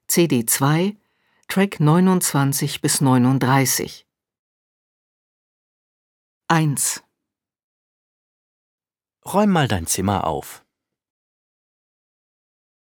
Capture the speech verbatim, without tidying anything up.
C D zwei, Track neunundzwanzig bis neununddreißig. eins. Räum mal dein Zimmer auf.